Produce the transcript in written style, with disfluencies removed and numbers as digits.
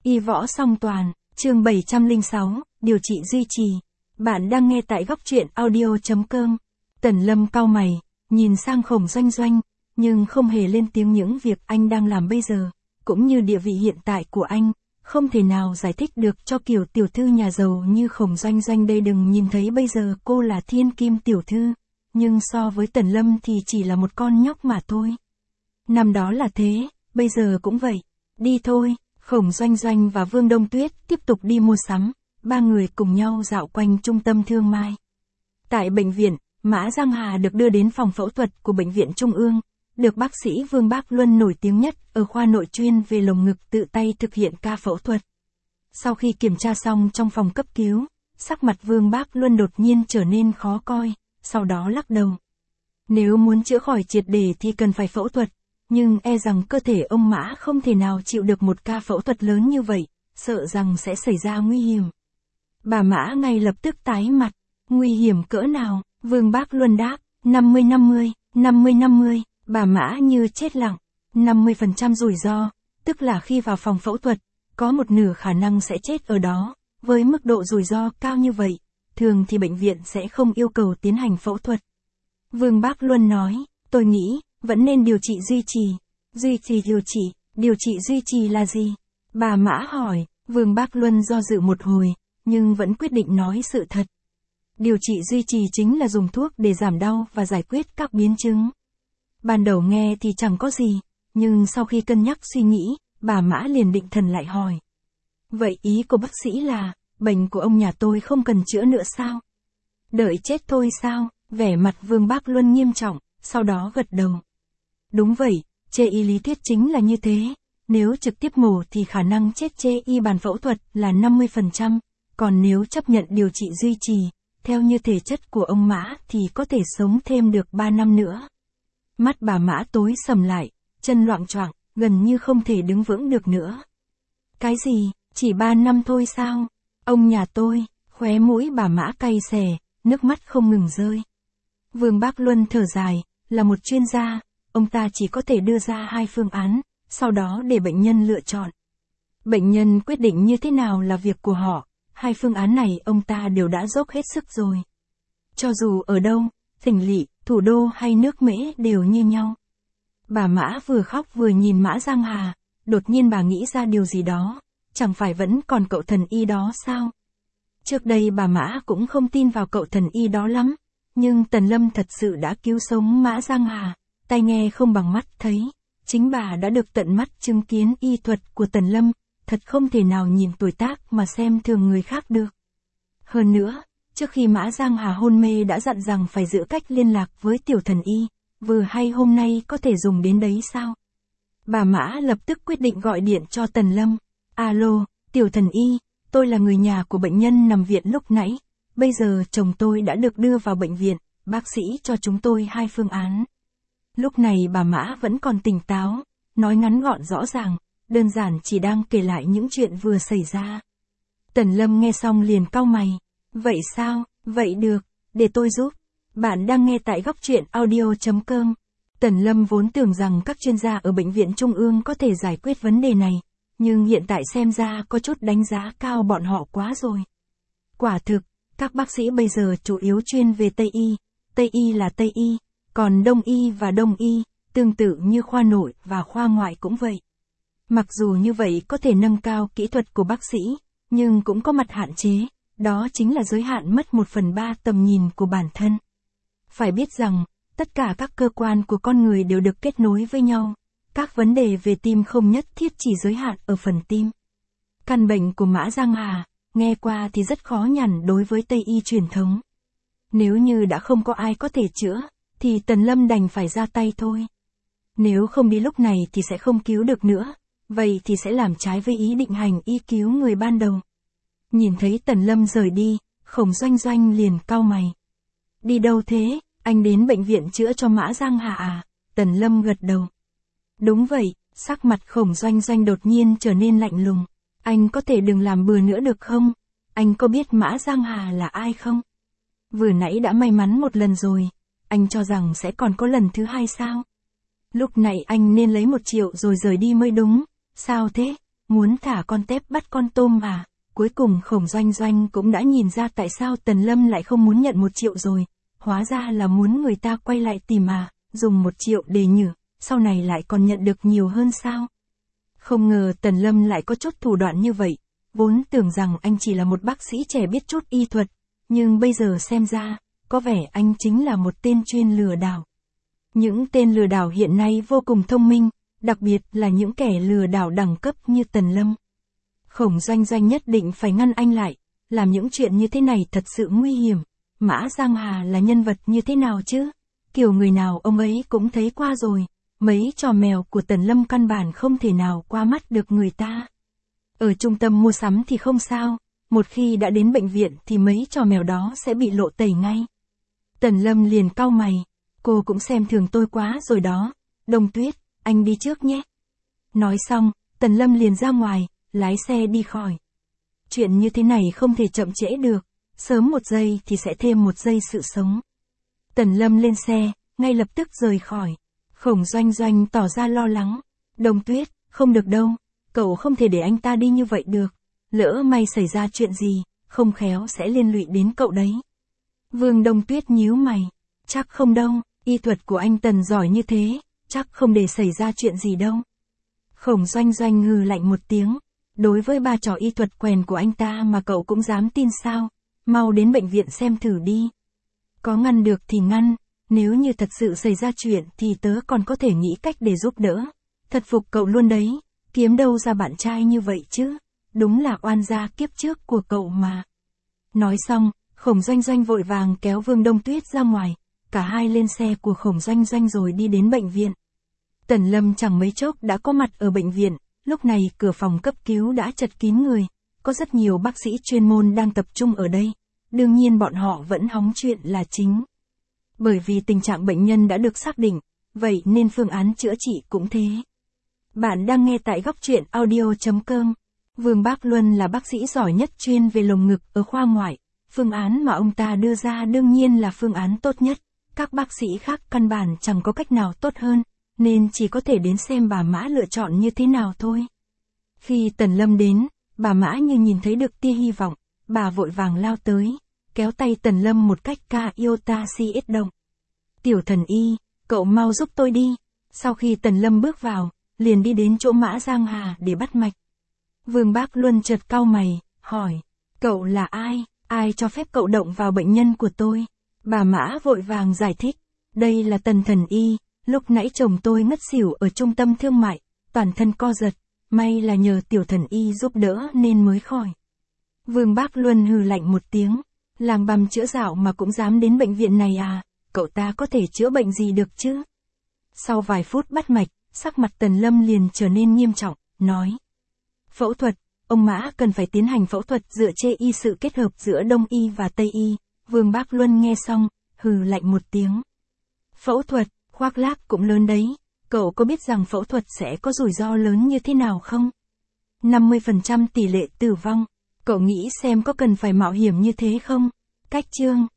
Y võ song toàn, chương 706, điều trị duy trì. Bạn đang nghe tại góc truyện audio.com. Tần Lâm cau mày, nhìn sang Khổng Doanh Doanh, nhưng không hề lên tiếng những việc anh đang làm bây giờ, cũng như địa vị hiện tại của anh, không thể nào giải thích được cho kiểu tiểu thư nhà giàu như Khổng Doanh Doanh đây. Đừng nhìn thấy bây giờ cô là thiên kim tiểu thư, nhưng so với Tần Lâm thì chỉ là một con nhóc mà thôi. Năm đó là thế, bây giờ cũng vậy. Đi thôi. Khổng Doanh Doanh và Vương Đông Tuyết tiếp tục đi mua sắm, ba người cùng nhau dạo quanh trung tâm thương mại. Tại bệnh viện, Mã Giang Hà được đưa đến phòng phẫu thuật của bệnh viện Trung ương, được bác sĩ Vương Bác Luân nổi tiếng nhất ở khoa nội chuyên về lồng ngực tự tay thực hiện ca phẫu thuật. Sau khi kiểm tra xong trong phòng cấp cứu, sắc mặt Vương Bác Luân đột nhiên trở nên khó coi, sau đó lắc đầu. Nếu muốn chữa khỏi triệt để thì cần phải phẫu thuật. Nhưng e rằng cơ thể ông Mã không thể nào chịu được một ca phẫu thuật lớn như vậy, sợ rằng sẽ xảy ra nguy hiểm. Bà Mã ngay lập tức tái mặt. Nguy hiểm cỡ nào? Vương Bác Luân đáp, 50-50, 50-50, bà Mã như chết lặng. 50% rủi ro, tức là khi vào phòng phẫu thuật, có một nửa khả năng sẽ chết ở đó. Với mức độ rủi ro cao như vậy, thường thì bệnh viện sẽ không yêu cầu tiến hành phẫu thuật. Vương Bác Luân nói, tôi nghĩ vẫn nên điều trị duy trì. Điều trị duy trì là gì? Bà Mã hỏi. Vương Bác Luân do dự một hồi, nhưng vẫn quyết định nói sự thật. Điều trị duy trì chính là dùng thuốc để giảm đau và giải quyết các biến chứng. Ban đầu nghe thì chẳng có gì, nhưng sau khi cân nhắc suy nghĩ, bà Mã liền định thần lại hỏi. Vậy ý của bác sĩ là, bệnh của ông nhà tôi không cần chữa nữa sao? Đợi chết thôi sao? Vẻ mặt Vương Bác Luân nghiêm trọng, sau đó gật đầu. Đúng vậy, chê y lý thuyết chính là như thế. Nếu trực tiếp mổ thì khả năng chết chê y bàn phẫu thuật là 50%, còn nếu chấp nhận điều trị duy trì, theo như thể chất của ông Mã thì có thể sống thêm được 3 năm nữa. Mắt bà Mã tối sầm lại, chân loạng choạng, gần như không thể đứng vững được nữa. Cái gì, chỉ 3 năm thôi sao? Ông nhà tôi, khóe mũi bà Mã cay xè, nước mắt không ngừng rơi. Vương Bác Luân thở dài, là một chuyên gia, ông ta chỉ có thể đưa ra 2 phương án, sau đó để bệnh nhân lựa chọn. Bệnh nhân quyết định như thế nào là việc của họ, 2 phương án này ông ta đều đã dốc hết sức rồi. Cho dù ở đâu, tỉnh lỵ, thủ đô hay nước Mễ đều như nhau. Bà Mã vừa khóc vừa nhìn Mã Giang Hà, đột nhiên bà nghĩ ra điều gì đó, chẳng phải vẫn còn cậu thần y đó sao? Trước đây bà Mã cũng không tin vào cậu thần y đó lắm, nhưng Tần Lâm thật sự đã cứu sống Mã Giang Hà. Tai nghe không bằng mắt thấy, chính bà đã được tận mắt chứng kiến y thuật của Tần Lâm, thật không thể nào nhìn tuổi tác mà xem thường người khác được. Hơn nữa, trước khi Mã Giang Hà hôn mê đã dặn rằng phải giữ cách liên lạc với tiểu thần y, vừa hay hôm nay có thể dùng đến đấy sao? Bà Mã lập tức quyết định gọi điện cho Tần Lâm. Alo, tiểu thần y, tôi là người nhà của bệnh nhân nằm viện lúc nãy, bây giờ chồng tôi đã được đưa vào bệnh viện, bác sĩ cho chúng tôi 2 phương án. Lúc này bà Mã vẫn còn tỉnh táo, nói ngắn gọn rõ ràng, đơn giản chỉ đang kể lại những chuyện vừa xảy ra. Tần Lâm nghe xong liền cau mày. Vậy sao? Vậy được, để tôi giúp. Bạn đang nghe tại góc truyện audio.com. Tần Lâm vốn tưởng rằng các chuyên gia ở bệnh viện Trung ương có thể giải quyết vấn đề này, nhưng hiện tại xem ra có chút đánh giá cao bọn họ quá rồi. Quả thực, các bác sĩ bây giờ chủ yếu chuyên về Tây Y là Tây Y. Còn Đông Y và Đông Y, tương tự như khoa nội và khoa ngoại cũng vậy. Mặc dù như vậy có thể nâng cao kỹ thuật của bác sĩ, nhưng cũng có mặt hạn chế, đó chính là giới hạn mất 1/3 tầm nhìn của bản thân. Phải biết rằng, tất cả các cơ quan của con người đều được kết nối với nhau, các vấn đề về tim không nhất thiết chỉ giới hạn ở phần tim. Căn bệnh của Mã Giang Hà, nghe qua thì rất khó nhằn đối với Tây Y truyền thống. Nếu như đã không có ai có thể chữa, thì Tần Lâm đành phải ra tay thôi. Nếu không đi lúc này thì sẽ không cứu được nữa, vậy thì sẽ làm trái với ý định hành y cứu người ban đầu. Nhìn thấy Tần Lâm rời đi, Khổng Doanh Doanh liền cau mày. Đi đâu thế, anh đến bệnh viện chữa cho Mã Giang Hà à? Tần Lâm gật đầu. Đúng vậy, sắc mặt Khổng Doanh Doanh đột nhiên trở nên lạnh lùng. Anh có thể đừng làm bừa nữa được không? Anh có biết Mã Giang Hà là ai không? Vừa nãy đã may mắn một lần rồi. Anh cho rằng sẽ còn có lần thứ 2 sao? Lúc này anh nên lấy 1 triệu rồi rời đi mới đúng. Sao thế? muốn thả con tép bắt con tôm à? Cuối cùng Khổng Doanh Doanh cũng đã nhìn ra tại sao Tần Lâm lại không muốn nhận 1 triệu rồi. Hóa ra là muốn người ta quay lại tìm à, dùng 1 triệu để nhử, sau này lại còn nhận được nhiều hơn sao? Không ngờ Tần Lâm lại có chút thủ đoạn như vậy, vốn tưởng rằng anh chỉ là một bác sĩ trẻ biết chút y thuật, nhưng bây giờ xem ra, có vẻ anh chính là một tên chuyên lừa đảo. Những tên lừa đảo hiện nay vô cùng thông minh, đặc biệt là những kẻ lừa đảo đẳng cấp như Tần Lâm. Khổng Doanh Doanh nhất định phải ngăn anh lại, làm những chuyện như thế này thật sự nguy hiểm. Mã Giang Hà là nhân vật như thế nào chứ? Kiểu người nào ông ấy cũng thấy qua rồi, mấy trò mèo của Tần Lâm căn bản không thể nào qua mắt được người ta. Ở trung tâm mua sắm thì không sao, một khi đã đến bệnh viện thì mấy trò mèo đó sẽ bị lộ tẩy ngay. Tần Lâm liền cau mày, cô cũng xem thường tôi quá rồi đó. Đông Tuyết, anh đi trước nhé. Nói xong, Tần Lâm liền ra ngoài, lái xe đi khỏi. Chuyện như thế này không thể chậm trễ được, sớm 1 giây thì sẽ thêm 1 giây sự sống. Tần Lâm lên xe, ngay lập tức rời khỏi. Khổng Doanh Doanh tỏ ra lo lắng. Đông Tuyết, không được đâu, cậu không thể để anh ta đi như vậy được. Lỡ may xảy ra chuyện gì, không khéo sẽ liên lụy đến cậu đấy. Vương Đông Tuyết nhíu mày. Chắc không đâu, y thuật của anh Tần giỏi như thế, chắc không để xảy ra chuyện gì đâu. Khổng Doanh Doanh hừ lạnh một tiếng. Đối với 3 trò y thuật quèn của anh ta mà cậu cũng dám tin sao? Mau đến bệnh viện xem thử đi. Có ngăn được thì ngăn, nếu như thật sự xảy ra chuyện thì tớ còn có thể nghĩ cách để giúp đỡ. Thật phục cậu luôn đấy, kiếm đâu ra bạn trai như vậy chứ? Đúng là oan gia kiếp trước của cậu mà. Nói xong, Khổng Doanh Doanh vội vàng kéo Vương Đông Tuyết ra ngoài, cả hai lên xe của Khổng Doanh Doanh rồi đi đến bệnh viện. Tần Lâm chẳng mấy chốc đã có mặt ở bệnh viện, lúc này cửa phòng cấp cứu đã chật kín người, có rất nhiều bác sĩ chuyên môn đang tập trung ở đây, đương nhiên bọn họ vẫn hóng chuyện là chính. Bởi vì tình trạng bệnh nhân đã được xác định, vậy nên phương án chữa trị cũng thế. Bạn đang nghe tại Góc Truyện Audio.com. Vương Bác Luân là bác sĩ giỏi nhất chuyên về lồng ngực ở khoa ngoại, phương án mà ông ta đưa ra đương nhiên là phương án tốt nhất, các bác sĩ khác căn bản chẳng có cách nào tốt hơn, nên chỉ có thể đến xem bà Mã lựa chọn như thế nào thôi. Khi Tần Lâm đến, bà Mã như nhìn thấy được tia hy vọng, bà vội vàng lao tới, kéo tay Tần Lâm một cách ca yêu ta si ít động. Tiểu thần y, cậu mau giúp tôi đi. Sau khi Tần Lâm bước vào, liền đi đến chỗ Mã Giang Hà để bắt mạch. Vương Bác Luân chợt cau mày, hỏi, cậu là ai? Ai cho phép cậu động vào bệnh nhân của tôi? Bà Mã vội vàng giải thích, đây là Tần thần y, lúc nãy chồng tôi ngất xỉu ở trung tâm thương mại, toàn thân co giật, may là nhờ tiểu thần y giúp đỡ nên mới khỏi. Vương Bác Luân hừ lạnh một tiếng, làng bằm chữa dạo mà cũng dám đến bệnh viện này à, cậu ta có thể chữa bệnh gì được chứ? Sau vài phút bắt mạch, sắc mặt Tần Lâm liền trở nên nghiêm trọng, nói. Phẫu thuật, ông Mã cần phải tiến hành phẫu thuật dựa trên y sự kết hợp giữa Đông y và Tây y. Vương Bác Luân nghe xong, hừ lạnh một tiếng. Phẫu thuật, khoác lác cũng lớn đấy, cậu có biết rằng phẫu thuật sẽ có rủi ro lớn như thế nào không? 50% tỷ lệ tử vong, cậu nghĩ xem có cần phải mạo hiểm như thế không? Cách chương